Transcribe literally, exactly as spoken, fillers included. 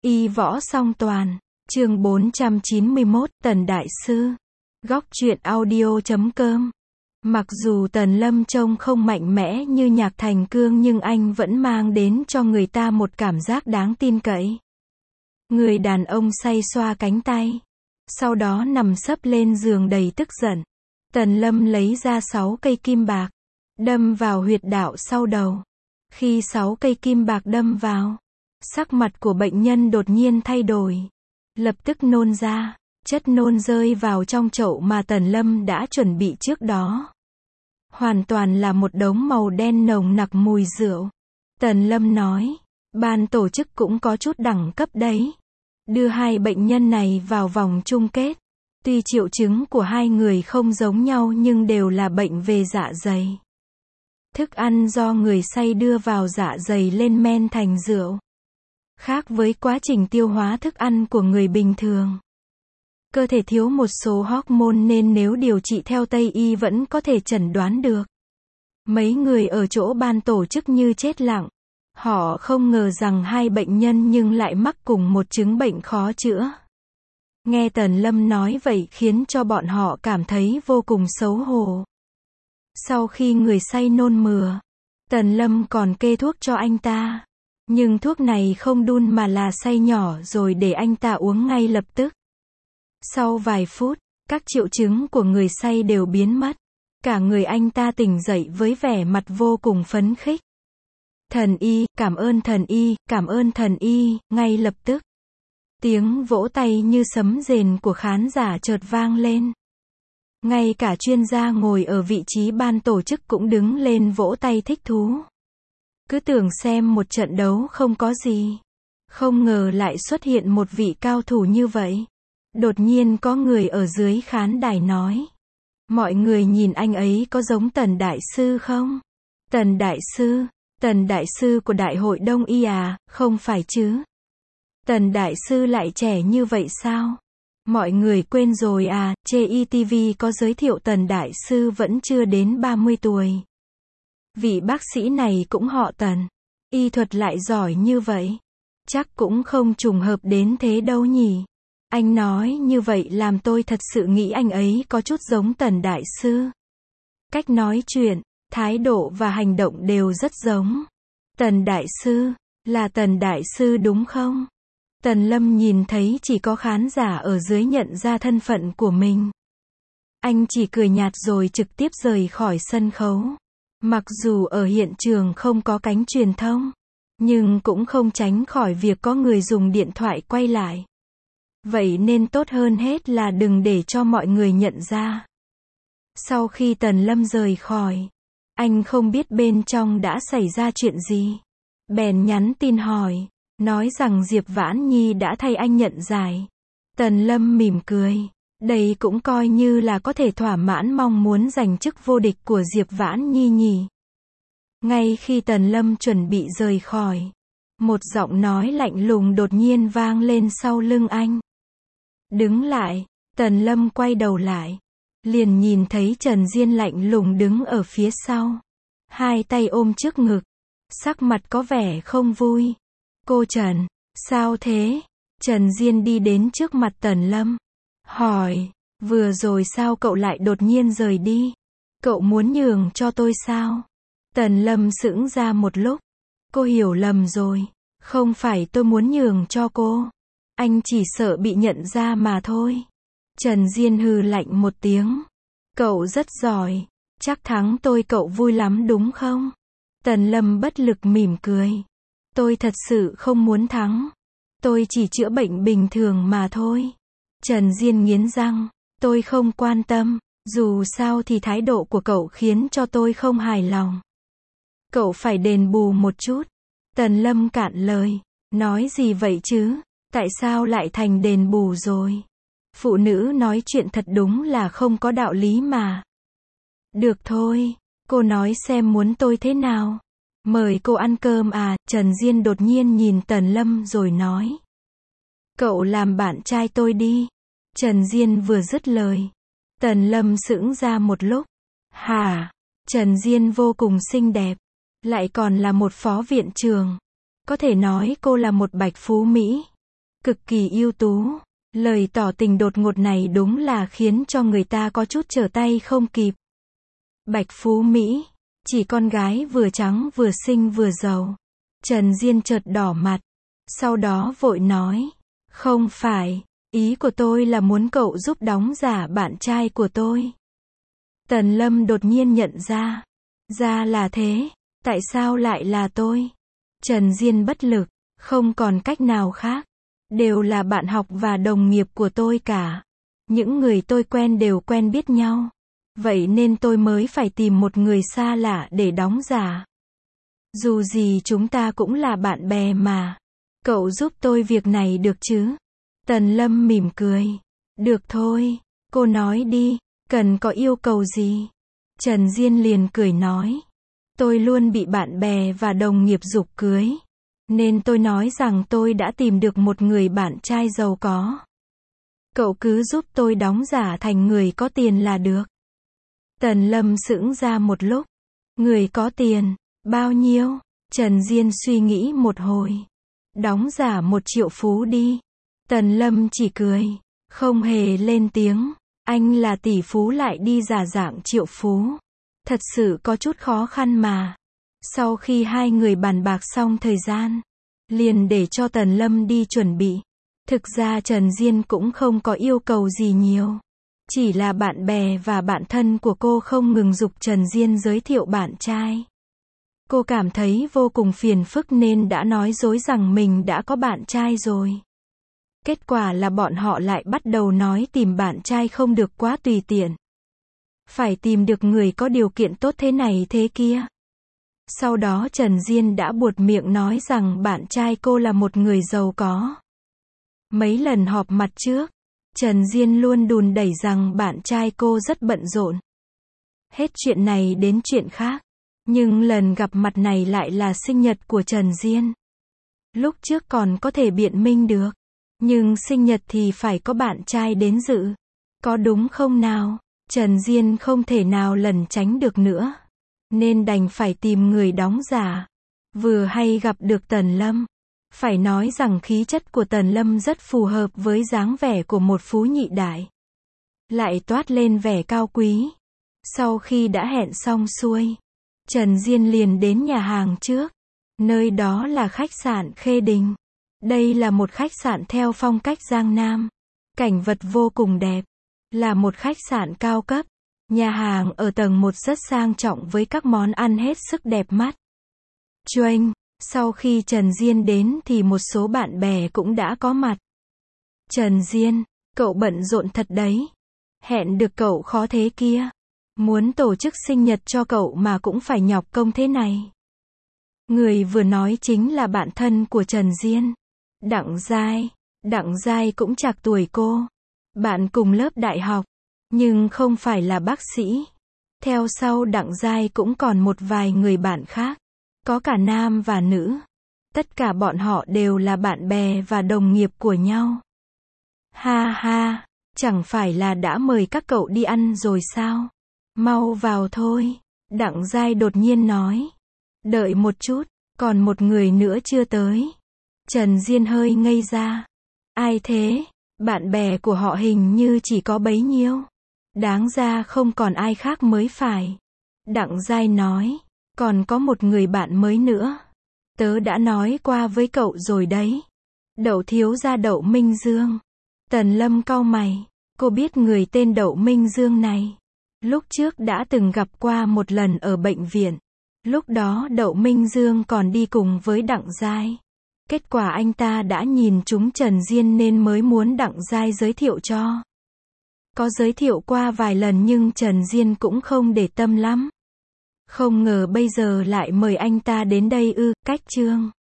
Y võ song toàn. Chương bốn trăm chín mươi mốt, Tần Đại Sư. Góc truyện audio chấm com. Mặc dù Tần Lâm trông không mạnh mẽ như Nhạc Thành Cương nhưng anh vẫn mang đến cho người ta một cảm giác đáng tin cậy. Người đàn ông say xoa cánh tay, sau đó nằm sấp lên giường đầy tức giận. Tần Lâm lấy ra sáu cây kim bạc, đâm vào huyệt đạo sau đầu. Khi sáu cây kim bạc đâm vào, sắc mặt của bệnh nhân đột nhiên thay đổi. Lập tức nôn ra, chất nôn rơi vào trong chậu mà Tần Lâm đã chuẩn bị trước đó. Hoàn toàn là một đống màu đen nồng nặc mùi rượu. Tần Lâm nói, ban tổ chức cũng có chút đẳng cấp đấy. Đưa hai bệnh nhân này vào vòng chung kết. Tuy triệu chứng của hai người không giống nhau nhưng đều là bệnh về dạ dày. Thức ăn do người say đưa vào dạ dày lên men thành rượu. Khác với quá trình tiêu hóa thức ăn của người bình thường. Cơ thể thiếu một số hormone nên nếu điều trị theo Tây y vẫn có thể chẩn đoán được. Mấy người ở chỗ ban tổ chức như chết lặng. Họ không ngờ rằng hai bệnh nhân nhưng lại mắc cùng một chứng bệnh khó chữa. Nghe Tần Lâm nói vậy khiến cho bọn họ cảm thấy vô cùng xấu hổ. Sau khi người say nôn mửa, Tần Lâm còn kê thuốc cho anh ta. Nhưng thuốc này không đun mà là xay nhỏ rồi để anh ta uống ngay lập tức. Sau vài phút, các triệu chứng của người say đều biến mất. Cả người anh ta tỉnh dậy với vẻ mặt vô cùng phấn khích. Thần y, cảm ơn thần y, cảm ơn thần y, ngay lập tức. Tiếng vỗ tay như sấm rền của khán giả chợt vang lên. Ngay cả chuyên gia ngồi ở vị trí ban tổ chức cũng đứng lên vỗ tay thích thú. Cứ tưởng xem một trận đấu không có gì. Không ngờ lại xuất hiện một vị cao thủ như vậy. Đột nhiên có người ở dưới khán đài nói. Mọi người nhìn anh ấy có giống Tần Đại Sư không? Tần Đại Sư? Tần Đại Sư của Đại hội Đông Y à? Không phải chứ? Tần Đại Sư lại trẻ như vậy sao? Mọi người quên rồi à? Trên i tê vê có giới thiệu Tần Đại Sư vẫn chưa đến ba mươi tuổi. Vị bác sĩ này cũng họ Tần. Y thuật lại giỏi như vậy. Chắc cũng không trùng hợp đến thế đâu nhỉ. Anh nói như vậy làm tôi thật sự nghĩ anh ấy có chút giống Tần Đại Sư. Cách nói chuyện, thái độ và hành động đều rất giống. Tần Đại Sư, là Tần Đại Sư đúng không? Tần Lâm nhìn thấy chỉ có khán giả ở dưới nhận ra thân phận của mình. Anh chỉ cười nhạt rồi trực tiếp rời khỏi sân khấu. Mặc dù ở hiện trường không có cánh truyền thông, nhưng cũng không tránh khỏi việc có người dùng điện thoại quay lại. Vậy nên tốt hơn hết là đừng để cho mọi người nhận ra. Sau khi Tần Lâm rời khỏi, anh không biết bên trong đã xảy ra chuyện gì. Bèn nhắn tin hỏi, nói rằng Diệp Vãn Nhi đã thay anh nhận giải. Tần Lâm mỉm cười. Đây cũng coi như là có thể thỏa mãn mong muốn giành chức vô địch của Diệp Vãn Nhi nhỉ. Ngay khi Tần Lâm chuẩn bị rời khỏi, một giọng nói lạnh lùng đột nhiên vang lên sau lưng anh. Đứng lại. Tần Lâm quay đầu lại, liền nhìn thấy Trần Diên lạnh lùng đứng ở phía sau. Hai tay ôm trước ngực, sắc mặt có vẻ không vui. Cô Trần, sao thế? Trần Diên đi đến trước mặt Tần Lâm. Hỏi, vừa rồi sao cậu lại đột nhiên rời đi? Cậu muốn nhường cho tôi sao? Tần Lâm sững ra một lúc. Cô hiểu lầm rồi. Không phải tôi muốn nhường cho cô. Anh chỉ sợ bị nhận ra mà thôi. Trần Diên hừ lạnh một tiếng. Cậu rất giỏi. Chắc thắng tôi cậu vui lắm đúng không? Tần Lâm bất lực mỉm cười. Tôi thật sự không muốn thắng. Tôi chỉ chữa bệnh bình thường mà thôi. Trần Diên nghiến răng. Tôi không quan tâm. Dù sao thì thái độ của cậu khiến cho tôi không hài lòng. Cậu phải đền bù một chút. Tần Lâm cạn lời. Nói gì vậy chứ? Tại sao lại thành đền bù rồi? Phụ nữ nói chuyện thật đúng là không có đạo lý mà. Được thôi. Cô nói xem muốn tôi thế nào? Mời cô ăn cơm à? Trần Diên đột nhiên nhìn Tần Lâm rồi nói. Cậu làm bạn trai tôi đi. Trần Diên vừa dứt lời. Tần Lâm sững ra một lúc. Hả? Trần Diên vô cùng xinh đẹp. Lại còn là một phó viện trưởng. Có thể nói cô là một bạch phú Mỹ. cực kỳ ưu tú. Lời tỏ tình đột ngột này đúng là khiến cho người ta có chút trở tay không kịp. Bạch Phú Mỹ, chỉ con gái vừa trắng vừa xinh vừa giàu. Trần Diên chợt đỏ mặt, sau đó vội nói, không phải, ý của tôi là muốn cậu giúp đóng giả bạn trai của tôi. Tần Lâm đột nhiên nhận ra, ra là thế, tại sao lại là tôi? Trần Diên bất lực, không còn cách nào khác, đều là bạn học và đồng nghiệp của tôi cả. Những người tôi quen đều quen biết nhau, vậy nên tôi mới phải tìm một người xa lạ để đóng giả. Dù gì chúng ta cũng là bạn bè mà. Cậu giúp tôi việc này được chứ? Tần Lâm mỉm cười. Được thôi, cô nói đi, cần có yêu cầu gì? Trần Diên liền cười nói. Tôi luôn bị bạn bè và đồng nghiệp giục cưới, nên tôi nói rằng tôi đã tìm được một người bạn trai giàu có. Cậu cứ giúp tôi đóng giả thành người có tiền là được. Tần Lâm sững ra một lúc. Người có tiền, bao nhiêu? Trần Diên suy nghĩ một hồi. Đóng giả một triệu phú đi. Tần Lâm chỉ cười, không hề lên tiếng. Anh là tỷ phú lại đi giả dạng triệu phú. Thật sự có chút khó khăn mà. Sau khi hai người bàn bạc xong thời gian, liền để cho Tần Lâm đi chuẩn bị. Thực ra Trần Diên cũng không có yêu cầu gì nhiều. Chỉ là bạn bè và bạn thân của cô không ngừng giục Trần Diên giới thiệu bạn trai. Cô cảm thấy vô cùng phiền phức nên đã nói dối rằng mình đã có bạn trai rồi. Kết quả là bọn họ lại bắt đầu nói tìm bạn trai không được quá tùy tiện. Phải tìm được người có điều kiện tốt thế này thế kia. Sau đó Trần Diên đã buột miệng nói rằng bạn trai cô là một người giàu có. Mấy lần họp mặt trước, Trần Diên luôn đùn đẩy rằng bạn trai cô rất bận rộn. Hết chuyện này đến chuyện khác. Nhưng lần gặp mặt này lại là sinh nhật của Trần Diên. Lúc trước còn có thể biện minh được. Nhưng sinh nhật thì phải có bạn trai đến dự. Có đúng không nào? Trần Diên không thể nào lẩn tránh được nữa. Nên đành phải tìm người đóng giả. Vừa hay gặp được Tần Lâm. Phải nói rằng khí chất của Tần Lâm rất phù hợp với dáng vẻ của một phú nhị đại. Lại toát lên vẻ cao quý. Sau khi đã hẹn xong xuôi, Trần Diên liền đến nhà hàng trước. Nơi đó là khách sạn Khê Đình. Đây là một khách sạn theo phong cách Giang Nam. Cảnh vật vô cùng đẹp. Là một khách sạn cao cấp. Nhà hàng ở tầng một rất sang trọng với các món ăn hết sức đẹp mắt. Chuênh, sau khi Trần Diên đến thì một số bạn bè cũng đã có mặt. Trần Diên, cậu bận rộn thật đấy. Hẹn được cậu khó thế kia. Muốn tổ chức sinh nhật cho cậu mà cũng phải nhọc công thế này. Người vừa nói chính là bạn thân của Trần Diên. Đặng Giai. Đặng Giai cũng trạc tuổi cô. Bạn cùng lớp đại học. Nhưng không phải là bác sĩ. Theo sau Đặng Giai cũng còn một vài người bạn khác. Có cả nam và nữ. Tất cả bọn họ đều là bạn bè và đồng nghiệp của nhau. Ha ha, chẳng phải là đã mời các cậu đi ăn rồi sao? Mau vào thôi. Đặng Giai đột nhiên nói. Đợi một chút, còn một người nữa chưa tới. Trần Diên hơi ngây ra. Ai thế? Bạn bè của họ hình như chỉ có bấy nhiêu. Đáng ra không còn ai khác mới phải. Đặng Giai nói. Còn có một người bạn mới nữa. Tớ đã nói qua với cậu rồi đấy. Đậu thiếu gia Đậu Minh Dương. Tần Lâm cau mày. Cô biết người tên Đậu Minh Dương này. Lúc trước đã từng gặp qua một lần ở bệnh viện. Lúc đó Đậu Minh Dương còn đi cùng với Đặng Giai. Kết quả anh ta đã nhìn trúng Trần Diên nên mới muốn Đặng Giai giới thiệu cho. Có giới thiệu qua vài lần nhưng Trần Diên cũng không để tâm lắm. Không ngờ bây giờ lại mời anh ta đến đây ư, cách chương.